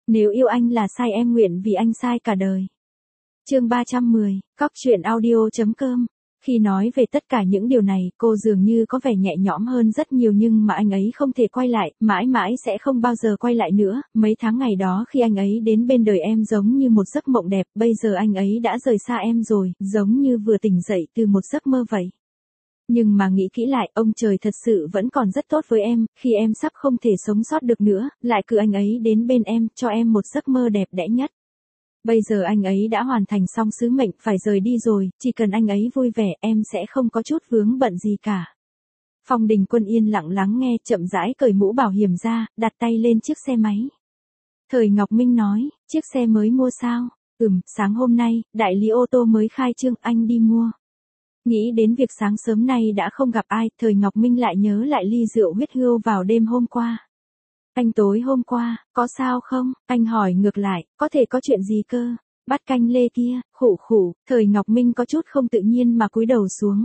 Nếu yêu anh là sai em nguyện vì anh sai cả đời. Chương 310, cóc.audio.com. Khi nói về tất cả những điều này, cô dường như có vẻ nhẹ nhõm hơn rất nhiều, nhưng mà anh ấy không thể quay lại, mãi mãi sẽ không bao giờ quay lại nữa. Mấy tháng ngày đó khi anh ấy đến bên đời em giống như một giấc mộng đẹp, bây giờ anh ấy đã rời xa em rồi, giống như vừa tỉnh dậy từ một giấc mơ vậy. Nhưng mà nghĩ kỹ lại, ông trời thật sự vẫn còn rất tốt với em, khi em sắp không thể sống sót được nữa, lại cử anh ấy đến bên em, cho em một giấc mơ đẹp đẽ nhất. Bây giờ anh ấy đã hoàn thành xong sứ mệnh, phải rời đi rồi, chỉ cần anh ấy vui vẻ, em sẽ không có chút vướng bận gì cả. Phong Đình Quân yên lặng lắng nghe, chậm rãi cởi mũ bảo hiểm ra, đặt tay lên chiếc xe máy. Thời Ngọc Minh nói, chiếc xe mới mua sao? Sáng hôm nay, đại lý ô tô mới khai trương, anh đi mua. Nghĩ đến việc sáng sớm nay đã không gặp ai, Thời Ngọc Minh lại nhớ lại ly rượu huyết hươu vào đêm hôm qua. Anh tối hôm qua, có sao không? Anh hỏi ngược lại, có thể có chuyện gì cơ? Bát canh lê kia, khụ, Thời Ngọc Minh có chút không tự nhiên mà cúi đầu xuống.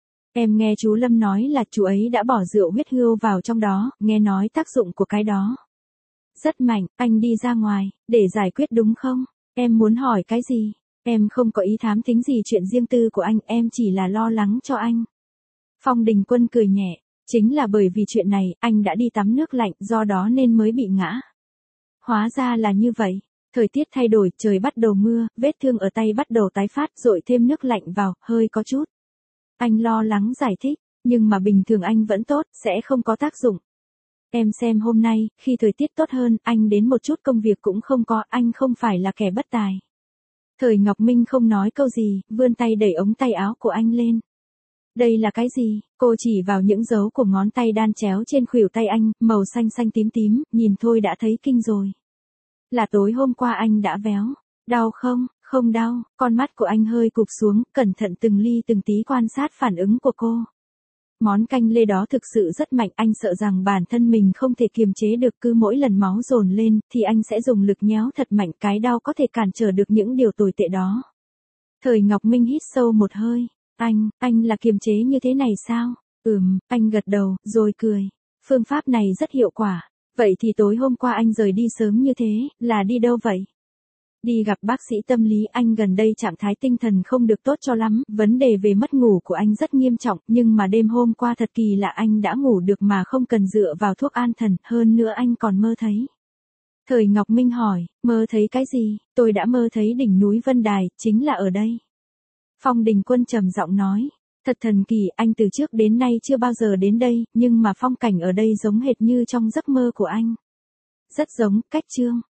Em nghe chú Lâm nói là chú ấy đã bỏ rượu huyết hươu vào trong đó, nghe nói tác dụng của cái đó rất mạnh, anh đi ra ngoài, để giải quyết đúng không? Em muốn hỏi cái gì? Em không có ý thám thính gì chuyện riêng tư của anh, em chỉ là lo lắng cho anh. Phong Đình Quân cười nhẹ, chính là bởi vì chuyện này, anh đã đi tắm nước lạnh, do đó nên mới bị ngã. Hóa ra là như vậy. Thời tiết thay đổi, trời bắt đầu mưa, vết thương ở tay bắt đầu tái phát, dội thêm nước lạnh vào, hơi có chút. Anh lo lắng giải thích, nhưng mà bình thường anh vẫn tốt, sẽ không có tác dụng. Em xem hôm nay, khi thời tiết tốt hơn, anh đến một chút công việc cũng không có, anh không phải là kẻ bất tài. Thời Ngọc Minh không nói câu gì, vươn tay đẩy ống tay áo của anh lên. Đây là cái gì? Cô chỉ vào những dấu của ngón tay đan chéo trên khuỷu tay anh, màu xanh xanh tím tím, nhìn thôi đã thấy kinh rồi. Là tối hôm qua anh đã véo. Đau không? Không đau. Con mắt của anh hơi cụp xuống, cẩn thận từng ly từng tí quan sát phản ứng của cô. Món canh lê đó thực sự rất mạnh, anh sợ rằng bản thân mình không thể kiềm chế được, cứ mỗi lần máu dồn lên, thì anh sẽ dùng lực nhéo thật mạnh, cái đau có thể cản trở được những điều tồi tệ đó. Thời Ngọc Minh hít sâu một hơi. Anh là kiềm chế như thế này sao? Anh gật đầu, rồi cười. Phương pháp này rất hiệu quả. Vậy thì tối hôm qua anh rời đi sớm như thế, là đi đâu vậy? Đi gặp bác sĩ tâm lý, anh gần đây trạng thái tinh thần không được tốt cho lắm, vấn đề về mất ngủ của anh rất nghiêm trọng, nhưng mà đêm hôm qua thật kỳ lạ, anh đã ngủ được mà không cần dựa vào thuốc an thần, hơn nữa anh còn mơ thấy. Thời Ngọc Minh hỏi, mơ thấy cái gì? Tôi đã mơ thấy đỉnh núi Vân Đài, chính là ở đây. Phong Đình Quân trầm giọng nói, thật thần kỳ, anh từ trước đến nay chưa bao giờ đến đây, nhưng mà phong cảnh ở đây giống hệt như trong giấc mơ của anh. Rất giống, cách chương.